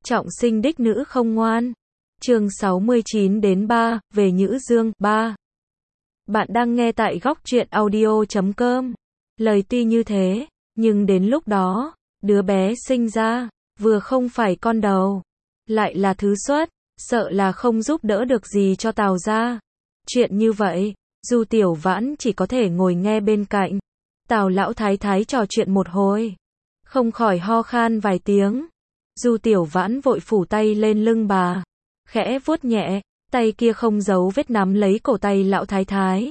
Trọng sinh đích nữ không ngoan. Chương 69-3, về Nhữ Dương, 3. Bạn đang nghe tại góc truyện audio.com. Lời tuy như thế, nhưng đến lúc đó, đứa bé sinh ra, vừa không phải con đầu, lại là thứ xuất, sợ là không giúp đỡ được gì cho Tào gia. Chuyện như vậy, Du Tiểu Vãn chỉ có thể ngồi nghe bên cạnh. Tào lão thái thái trò chuyện một hồi, không khỏi ho khan vài tiếng. Du Tiểu Vãn vội phủ tay lên lưng bà, khẽ vuốt nhẹ, tay kia không giấu vết nắm lấy cổ tay lão thái thái.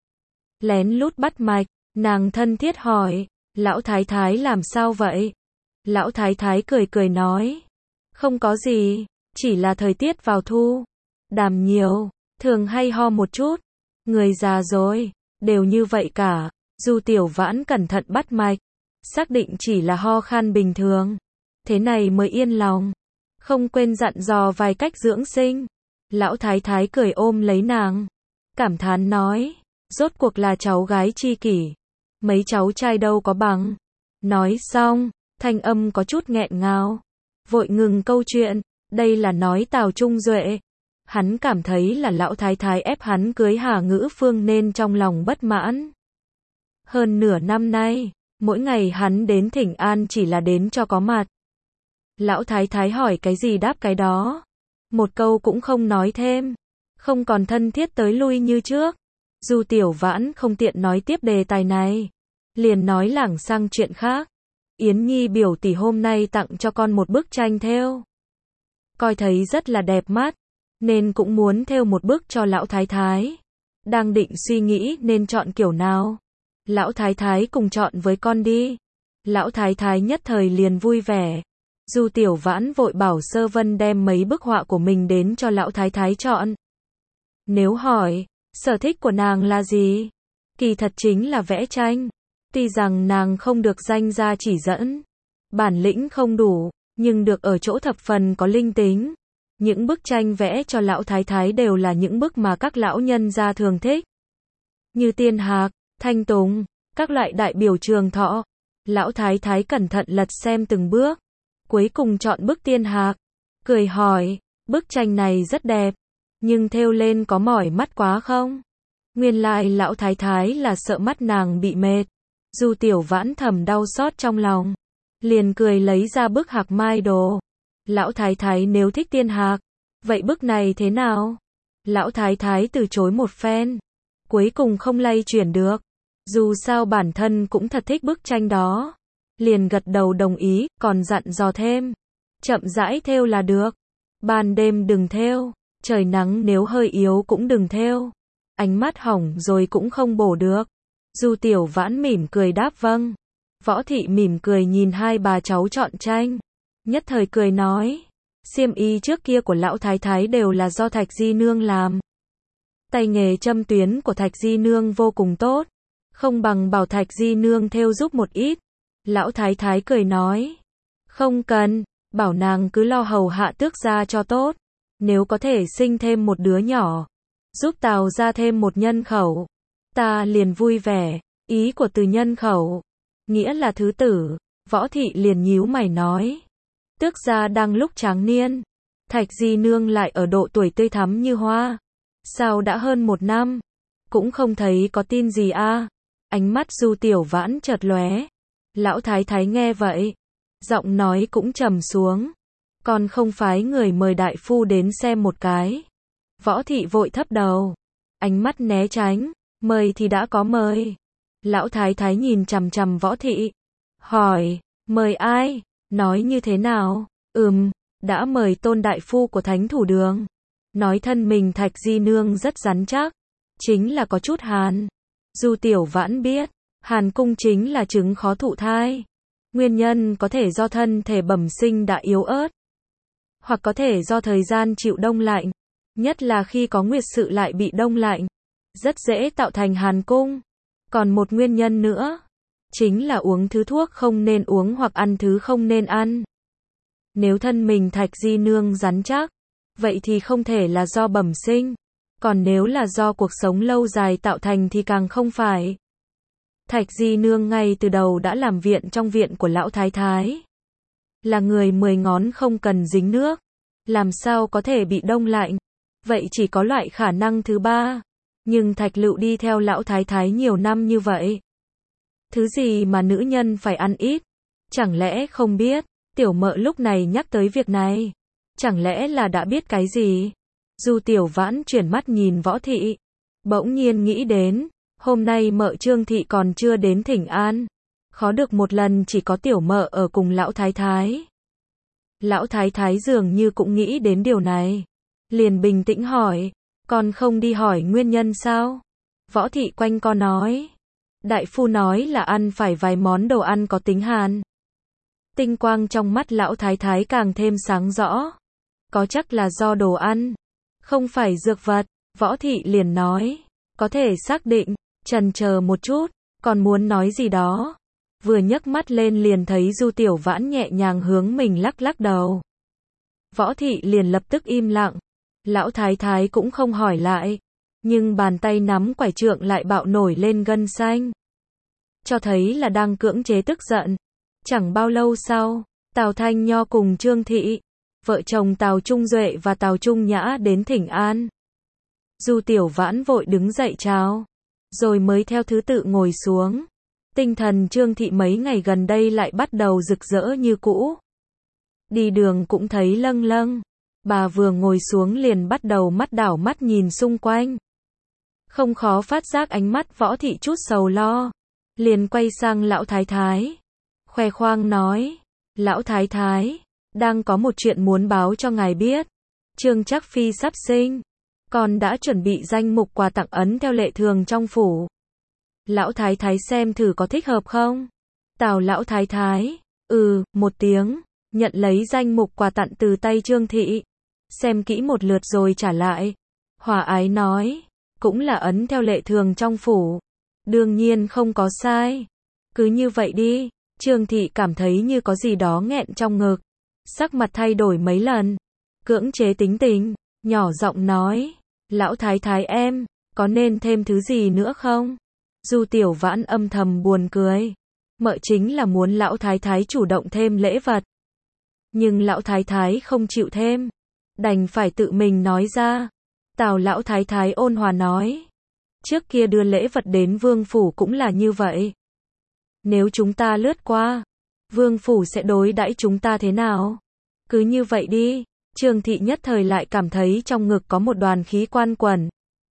Lén lút bắt mạch, nàng thân thiết hỏi, lão thái thái làm sao vậy? Lão thái thái cười cười nói, không có gì, chỉ là thời tiết vào thu, đàm nhiều, thường hay ho một chút, người già rồi, đều như vậy cả. Du Tiểu Vãn cẩn thận bắt mạch, xác định chỉ là ho khan bình thường, thế này mới yên lòng, không quên dặn dò vài cách dưỡng sinh. Lão thái thái cười ôm lấy nàng, cảm thán nói, rốt cuộc là cháu gái chi kỷ, mấy cháu trai đâu có bằng. Nói xong, thanh âm có chút nghẹn ngào, vội ngừng câu chuyện, đây là nói Tào Trung Duệ. Hắn cảm thấy là lão thái thái ép hắn cưới Hà Ngữ Phương nên trong lòng bất mãn. Hơn nửa năm nay, mỗi ngày hắn đến thỉnh an chỉ là đến cho có mặt. Lão thái thái hỏi cái gì đáp cái đó, một câu cũng không nói thêm, không còn thân thiết tới lui như trước. Du Tiểu Vãn không tiện nói tiếp đề tài này, liền nói lảng sang chuyện khác. Yến Nhi biểu tỷ hôm nay tặng cho con một bức tranh thêu, coi thấy rất là đẹp mắt, nên cũng muốn thêu một bức cho lão thái thái. Đang định suy nghĩ nên chọn kiểu nào, lão thái thái cùng chọn với con đi. Lão thái thái nhất thời liền vui vẻ. Du Tiểu Vãn vội bảo Sơ Vân đem mấy bức họa của mình đến cho lão thái thái chọn. Nếu hỏi, sở thích của nàng là gì? Kỳ thật chính là vẽ tranh. Tuy rằng nàng không được danh gia chỉ dẫn, bản lĩnh không đủ, nhưng được ở chỗ thập phần có linh tính. Những bức tranh vẽ cho lão thái thái đều là những bức mà các lão nhân gia thường thích, như Tiên Hạc, Thanh Tùng, các loại đại biểu Trường Thọ. Lão thái thái cẩn thận lật xem từng bước, cuối cùng chọn bức Tiên Hạc, cười hỏi, bức tranh này rất đẹp, nhưng thêu lên có mỏi mắt quá không? Nguyên lai lão thái thái là sợ mắt nàng bị mệt. Du Tiểu Vãn thầm đau xót trong lòng, liền cười lấy ra bức Hạc Mai đồ. Lão thái thái nếu thích Tiên Hạc, vậy bức này thế nào? Lão thái thái từ chối một phen, cuối cùng không lay chuyển được. Dù sao bản thân cũng thật thích bức tranh đó, liền gật đầu đồng ý, còn dặn dò thêm, chậm rãi thêu là được, ban đêm đừng thêu, trời nắng nếu hơi yếu cũng đừng thêu, ánh mắt hỏng rồi cũng không bổ được. Du Tiểu Vãn mỉm cười đáp vâng. Võ Thị mỉm cười nhìn hai bà cháu chọn tranh, nhất thời cười nói, xiêm y trước kia của lão thái thái đều là do Thạch Di Nương làm. Tay nghề châm tuyến của Thạch Di Nương vô cùng tốt, không bằng bảo Thạch Di Nương thêu giúp một ít. Lão thái thái cười nói, không cần, bảo nàng cứ lo hầu hạ tước gia cho tốt, nếu có thể sinh thêm một đứa nhỏ, giúp Tào gia thêm một nhân khẩu, ta liền vui vẻ. Ý của từ nhân khẩu, nghĩa là thứ tử. Võ Thị liền nhíu mày nói, tước gia đang lúc tráng niên, Thạch Di Nương lại ở độ tuổi tươi thắm như hoa, sao đã hơn 1 năm, cũng không thấy có tin gì a? Ánh mắt Du Tiểu Vãn chợt lóe. Lão thái thái nghe vậy, giọng nói cũng trầm xuống, còn không phái người mời đại phu đến xem một cái. Võ Thị vội thấp đầu, ánh mắt né tránh, mời thì đã có mời. Lão thái thái nhìn chằm chằm Võ Thị, hỏi, mời ai, nói như thế nào? Đã mời Tôn đại phu của Thánh Thủ Đường, nói thân mình Thạch Di Nương rất rắn chắc, chính là có chút hàn. Du Tiểu Vãn biết, hàn cung chính là chứng khó thụ thai, nguyên nhân có thể do thân thể bẩm sinh đã yếu ớt, hoặc có thể do thời gian chịu đông lạnh, nhất là khi có nguyệt sự lại bị đông lạnh, rất dễ tạo thành hàn cung. Còn một nguyên nhân nữa, chính là uống thứ thuốc không nên uống hoặc ăn thứ không nên ăn. Nếu thân mình Thạch Di Nương rắn chắc, vậy thì không thể là do bẩm sinh, còn nếu là do cuộc sống lâu dài tạo thành thì càng không phải. Thạch Di Nương ngay từ đầu đã làm viện trong viện của lão thái thái, là người 10 ngón không cần dính nước, làm sao có thể bị đông lạnh. Vậy chỉ có loại khả năng thứ ba. Nhưng Thạch Lựu đi theo lão thái thái nhiều năm như vậy. Thứ gì mà nữ nhân phải ăn ít? Chẳng lẽ không biết? Tiểu Mợ lúc này nhắc tới việc này. Chẳng lẽ là đã biết cái gì? Du Tiểu Vãn chuyển mắt nhìn Võ Thị. Bỗng nhiên nghĩ đến, hôm nay Mợ Trương Thị còn chưa đến thỉnh an. Khó được một lần chỉ có Tiểu Mợ ở cùng lão thái thái. Lão thái thái dường như cũng nghĩ đến điều này. Liền bình tĩnh hỏi, con không đi hỏi nguyên nhân sao? Võ Thị quanh co nói. Đại phu nói là ăn phải vài món đồ ăn có tính hàn. Tinh quang trong mắt lão thái thái càng thêm sáng rõ. Có chắc là do đồ ăn, không phải dược vật. Võ Thị liền nói, có thể xác định. Chần chờ một chút, còn muốn nói gì đó. Vừa nhấc mắt lên liền thấy Du Tiểu Vãn nhẹ nhàng hướng mình lắc lắc đầu. Võ Thị liền lập tức im lặng. Lão thái thái cũng không hỏi lại. Nhưng bàn tay nắm quải trượng lại bạo nổi lên gân xanh. Cho thấy là đang cưỡng chế tức giận. Chẳng bao lâu sau, Tào Thanh Nho cùng Trương Thị, vợ chồng Tào Trung Duệ và Tào Trung Nhã đến thỉnh an. Du Tiểu Vãn vội đứng dậy chào, rồi mới theo thứ tự ngồi xuống. Tinh thần Trương Thị mấy ngày gần đây lại bắt đầu rực rỡ như cũ. Đi đường cũng thấy lâng lâng. Bà vừa ngồi xuống liền bắt đầu mắt đảo mắt nhìn xung quanh. Không khó phát giác ánh mắt Võ Thị chút sầu lo. Liền quay sang lão thái thái. Khoe khoang nói, lão thái thái, đang có một chuyện muốn báo cho ngài biết. Trương Trác Phi sắp sinh. Con đã chuẩn bị danh mục quà tặng ấn theo lệ thường trong phủ. Lão thái thái xem thử có thích hợp không? Tào lão thái thái, một tiếng, nhận lấy danh mục quà tặng từ tay Trương Thị. Xem kỹ một lượt rồi trả lại. Hòa ái nói, cũng là ấn theo lệ thường trong phủ. Đương nhiên không có sai. Cứ như vậy đi. Trương Thị cảm thấy như có gì đó nghẹn trong ngực. Sắc mặt thay đổi mấy lần. Cưỡng chế tính tình, nhỏ giọng nói, lão thái thái em, có nên thêm thứ gì nữa không? Du Tiểu Vãn âm thầm buồn cười. Mợ chính là muốn lão thái thái chủ động thêm lễ vật. Nhưng lão thái thái không chịu thêm. Đành phải tự mình nói ra. Tào lão thái thái ôn hòa nói. Trước kia đưa lễ vật đến vương phủ cũng là như vậy. Nếu chúng ta lướt qua, vương phủ sẽ đối đãi chúng ta thế nào? Cứ như vậy đi. Trương Thị nhất thời lại cảm thấy trong ngực có một đoàn khí quan quẩn.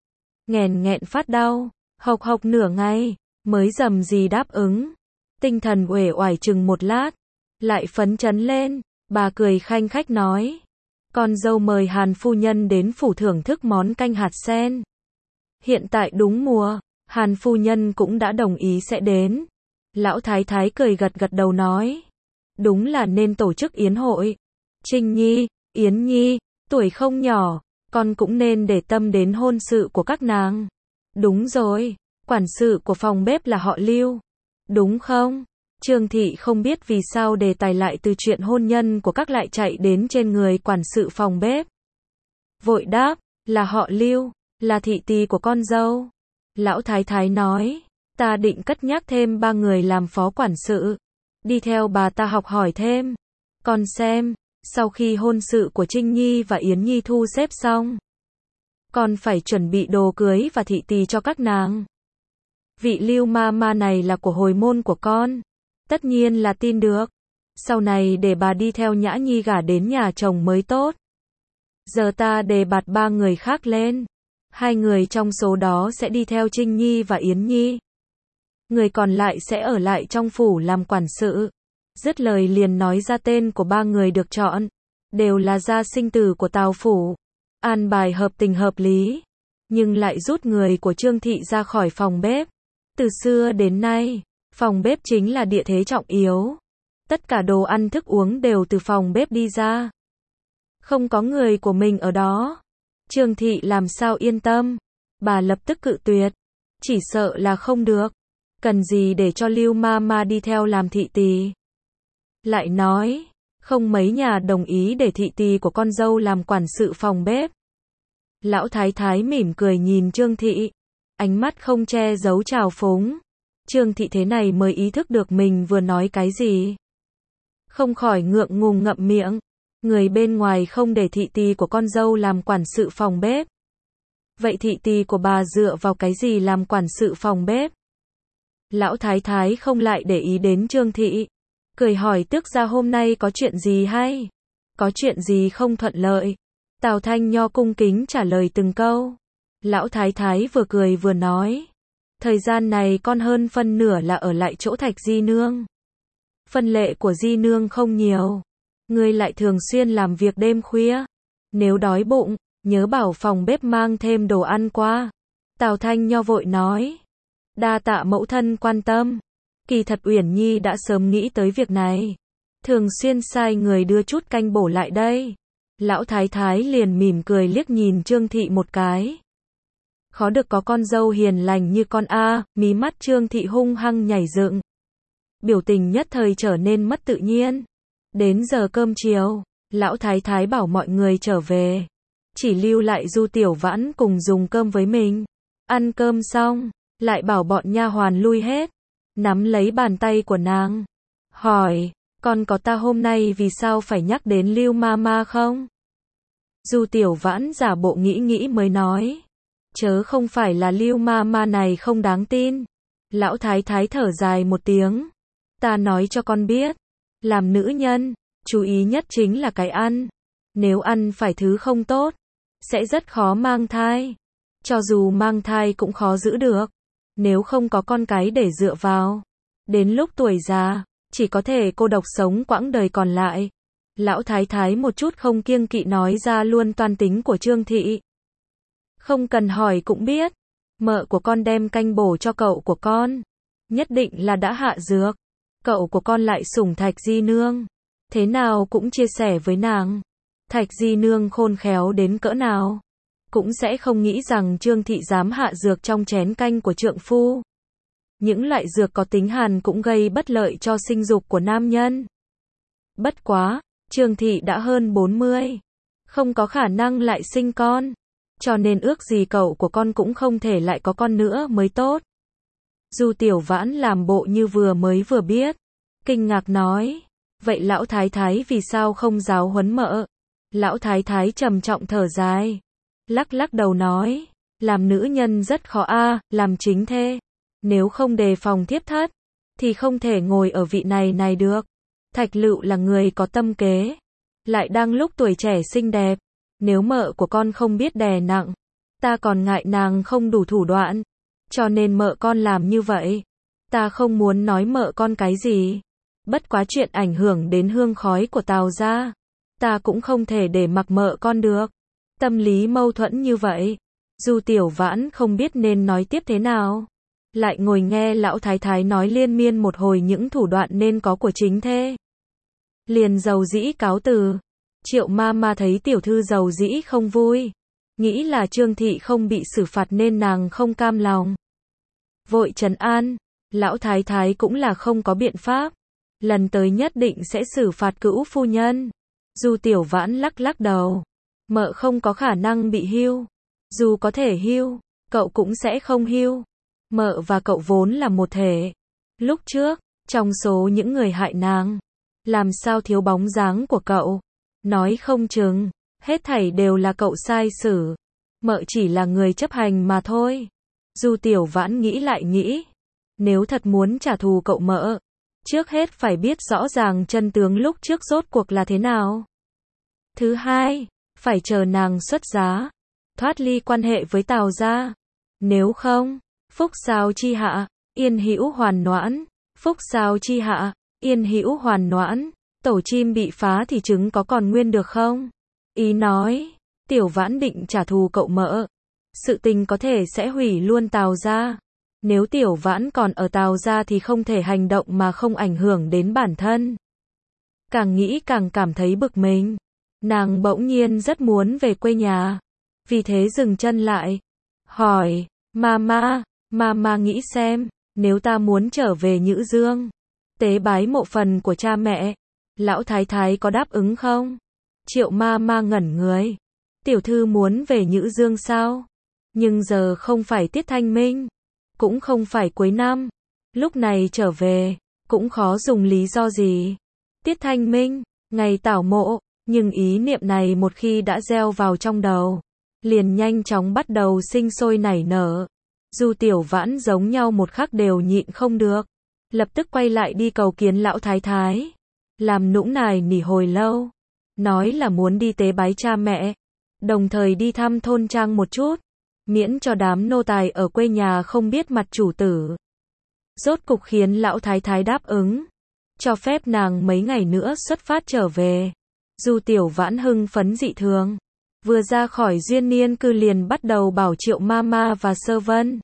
Nghẹn nghẹn phát đau, hộc hộc nửa ngày, mới dầm gì đáp ứng. Tinh thần uể oải chừng một lát, lại phấn chấn lên, bà cười khanh khách nói. Con dâu mời Hàn phu nhân đến phủ thưởng thức món canh hạt sen. Hiện tại đúng mùa, Hàn phu nhân cũng đã đồng ý sẽ đến. Lão thái thái cười gật gật đầu nói. Đúng là nên tổ chức yến hội. Trinh Nhi, Yến Nhi, tuổi không nhỏ, con cũng nên để tâm đến hôn sự của các nàng. Đúng rồi, quản sự của phòng bếp là họ Lưu. Đúng không? Trương Thị không biết vì sao đề tài lại từ chuyện hôn nhân của các lại chạy đến trên người quản sự phòng bếp. Vội đáp, là họ Lưu, là thị tỳ của con dâu. Lão thái thái nói, ta định cất nhắc thêm 3 người làm phó quản sự. Đi theo bà ta học hỏi thêm. Con xem, sau khi hôn sự của Trinh Nhi và Yến Nhi thu xếp xong, con phải chuẩn bị đồ cưới và thị tỳ cho các nàng. Vị Lưu ma ma này là của hồi môn của con. Tất nhiên là tin được. Sau này để bà đi theo Nhã Nhi gả đến nhà chồng mới tốt. Giờ ta đề bạt 3 người khác lên. 2 người trong số đó sẽ đi theo Trinh Nhi và Yến Nhi. Người còn lại sẽ ở lại trong phủ làm quản sự. Dứt lời liền nói ra tên của 3 người được chọn. Đều là gia sinh tử của Tào phủ. An bài hợp tình hợp lý. Nhưng lại rút người của Trương Thị ra khỏi phòng bếp. Từ xưa đến nay, phòng bếp chính là địa thế trọng yếu. Tất cả đồ ăn thức uống đều từ phòng bếp đi ra. Không có người của mình ở đó, Trương Thị làm sao yên tâm. Bà lập tức cự tuyệt. Chỉ sợ là không được. Cần gì để cho Lưu ma ma đi theo làm thị tỳ. Lại nói, không mấy nhà đồng ý để thị tỳ của con dâu làm quản sự phòng bếp. Lão thái thái mỉm cười nhìn Trương Thị. Ánh mắt không che giấu trào phúng. Trương Thị thế này mới ý thức được mình vừa nói cái gì. không khỏi ngượng ngùng ngậm miệng. Người bên ngoài không để thị tỳ của con dâu làm quản sự phòng bếp. Vậy thị tỳ của bà dựa vào cái gì làm quản sự phòng bếp? Lão thái thái không lại để ý đến Trương Thị. Cười hỏi tước gia hôm nay có chuyện gì hay? Có chuyện gì không thuận lợi? Tào Thanh Nho cung kính trả lời từng câu. Lão thái thái vừa cười vừa nói. Thời gian này con hơn phân nửa là ở lại chỗ Thạch Di Nương. Phân lệ của Di Nương không nhiều. Ngươi lại thường xuyên làm việc đêm khuya. Nếu đói bụng, nhớ bảo phòng bếp mang thêm đồ ăn qua. Tào Thanh Nho vội nói. Đa tạ mẫu thân quan tâm. Kỳ thật Uyển Nhi đã sớm nghĩ tới việc này. Thường xuyên sai người đưa chút canh bổ lại đây. Lão thái thái liền mỉm cười liếc nhìn Trương Thị một cái. Khó được có con dâu hiền lành như con a, mí mắt Trương Thị hung hăng nhảy dựng. Biểu tình nhất thời trở nên mất tự nhiên. Đến giờ cơm chiều, lão thái thái bảo mọi người trở về. Chỉ lưu lại Du Tiểu Vãn cùng dùng cơm với mình. Ăn cơm xong, lại bảo bọn nha hoàn lui hết. Nắm lấy bàn tay của nàng. Hỏi, con có ta hôm nay vì sao phải nhắc đến Lưu Mama không? Du Tiểu Vãn giả bộ nghĩ nghĩ mới nói. Chớ không phải là Lưu Mama này không đáng tin. Lão thái thái thở dài một tiếng. Ta nói cho con biết. Làm nữ nhân, chú ý nhất chính là cái ăn. Nếu ăn phải thứ không tốt, sẽ rất khó mang thai. Cho dù mang thai cũng khó giữ được. Nếu không có con cái để dựa vào. Đến lúc tuổi già, chỉ có thể cô độc sống quãng đời còn lại. Lão thái thái một chút không kiêng kỵ nói ra luôn toan tính của Trương Thị. Không cần hỏi cũng biết. Mợ của con đem canh bổ cho cậu của con. Nhất định là đã hạ dược. Cậu của con lại sủng Thạch Di Nương. Thế nào cũng chia sẻ với nàng. Thạch Di Nương khôn khéo đến cỡ nào. Cũng sẽ không nghĩ rằng Trương Thị dám hạ dược trong chén canh của trượng phu. Những loại dược có tính hàn cũng gây bất lợi cho sinh dục của nam nhân. Bất quá, Trương Thị đã hơn 40. Không có khả năng lại sinh con. Cho nên ước gì cậu của con cũng không thể lại có con nữa mới tốt. Du Tiểu Vãn làm bộ như vừa biết. Kinh ngạc nói. Vậy lão thái thái vì sao không giáo huấn mợ? Lão thái thái trầm trọng thở dài. Lắc đầu nói. Làm nữ nhân rất khó làm chính thê. Nếu không đề phòng thiếp thất, thì không thể ngồi ở vị này được. Thạch Lựu là người có tâm kế. Lại đang lúc tuổi trẻ xinh đẹp. Nếu mợ của con không biết đè nặng, ta còn ngại nàng không đủ thủ đoạn. Cho nên mợ con làm như vậy. Ta không muốn nói mợ con cái gì. Bất quá chuyện ảnh hưởng đến hương khói của Tào gia. Ta cũng không thể để mặc mợ con được. Tâm lý mâu thuẫn như vậy. Du Tiểu Vãn không biết nên nói tiếp thế nào. Lại ngồi nghe lão thái thái nói liên miên một hồi những thủ đoạn nên có của chính thê. Liền dầu dĩ cáo từ. Triệu Mama thấy tiểu thư dầu dĩ không vui. Nghĩ là Trương Thị không bị xử phạt nên nàng không cam lòng. Vội trấn an. Lão thái thái cũng là không có biện pháp. Lần tới nhất định sẽ xử phạt cữu phu nhân. Du Tiểu Vãn lắc đầu. Mợ không có khả năng bị hưu. Dù có thể hưu, cậu cũng sẽ không hưu. Mợ và cậu vốn là một thể. Lúc trước, trong số những người hại nàng, làm sao thiếu bóng dáng của cậu. Nói không chừng, hết thảy đều là cậu sai xử. Mợ chỉ là người chấp hành mà thôi. Du Tiểu Vãn nghĩ lại nghĩ. Nếu thật muốn trả thù cậu mợ, trước hết phải biết rõ ràng chân tướng lúc trước rốt cuộc là thế nào. Thứ hai, phải chờ nàng xuất giá, thoát ly quan hệ với Tào gia. Nếu không, phúc sao chi hạ, yên hữu hoàn noãn. Phúc sao chi hạ, yên hữu hoàn noãn. Tổ chim bị phá thì trứng có còn nguyên được không? Ý nói, Tiểu Vãn định trả thù cậu mợ. Sự tình có thể sẽ hủy luôn Tào gia. Nếu Tiểu Vãn còn ở Tào gia thì không thể hành động mà không ảnh hưởng đến bản thân. Càng nghĩ càng cảm thấy bực mình. Nàng bỗng nhiên rất muốn về quê nhà. Vì thế dừng chân lại. Hỏi, Mama nghĩ xem, nếu ta muốn trở về Nhữ Dương, tế bái mộ phần của cha mẹ, lão thái thái có đáp ứng không? Triệu Mama ngẩn người. Tiểu thư muốn về Nhữ Dương sao? Nhưng giờ không phải tiết thanh minh, cũng không phải cuối năm. Lúc này trở về, cũng khó dùng lý do gì. Tiết Thanh Minh, ngày tảo mộ, nhưng ý niệm này một khi đã gieo vào trong đầu, liền nhanh chóng bắt đầu sinh sôi nảy nở. Du Tiểu Vãn giống nhau một khắc đều nhịn không được, lập tức quay lại đi cầu kiến lão thái thái, làm nũng nài nỉ hồi lâu, nói là muốn đi tế bái cha mẹ, đồng thời đi thăm thôn trang một chút, miễn cho đám nô tài ở quê nhà không biết mặt chủ tử. Rốt cục khiến lão thái thái đáp ứng, cho phép nàng mấy ngày nữa xuất phát trở về. Du Tiểu Vãn hưng phấn dị thường, vừa ra khỏi Duyên Niên cư liền bắt đầu bảo Triệu Mama và Sơ Vân,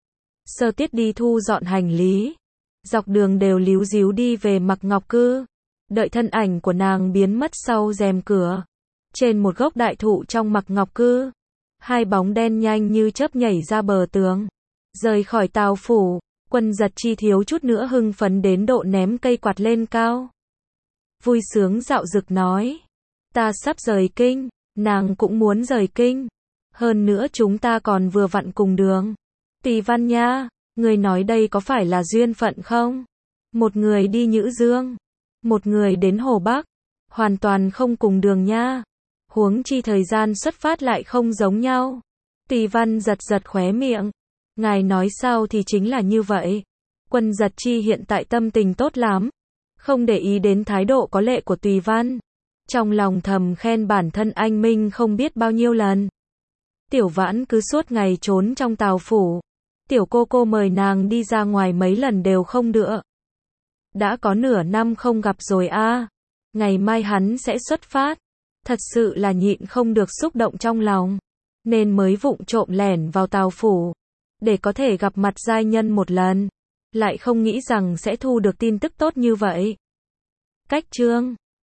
Sơ Tiết đi thu dọn hành lý, dọc đường đều líu díu đi về Mặc Ngọc cư. Đợi thân ảnh của nàng biến mất sau rèm cửa, trên một gốc đại thụ trong Mặc Ngọc cư, hai bóng đen nhanh như chớp nhảy ra bờ tường, rời khỏi Tào phủ. Quân Giật Chi thiếu chút nữa hưng phấn đến độ ném cây quạt lên cao, vui sướng dạo dực nói, ta sắp rời kinh, nàng cũng muốn rời kinh, hơn nữa chúng ta còn vừa vặn cùng đường. Tỳ Văn nha, người nói đây có phải là duyên phận không? Một người đi Nhữ Dương, một người đến Hồ Bắc, hoàn toàn không cùng đường nha. Huống chi thời gian xuất phát lại không giống nhau. Tỳ Văn giật giật khóe miệng. Ngài nói sao thì chính là như vậy. Quân Giật Chi hiện tại tâm tình tốt lắm, không để ý đến thái độ có lệ của Tỳ Văn, trong lòng thầm khen bản thân anh minh không biết bao nhiêu lần. Tiểu Vãn cứ suốt ngày trốn trong Tào phủ, tiểu cô mời nàng đi ra ngoài mấy lần đều không được. Đã có nửa năm không gặp rồi a. Ngày mai hắn sẽ xuất phát, thật sự là nhịn không được xúc động trong lòng, nên mới vụng trộm lẻn vào Tào phủ, để có thể gặp mặt giai nhân một lần, lại không nghĩ rằng sẽ thu được tin tức tốt như vậy. Cách chương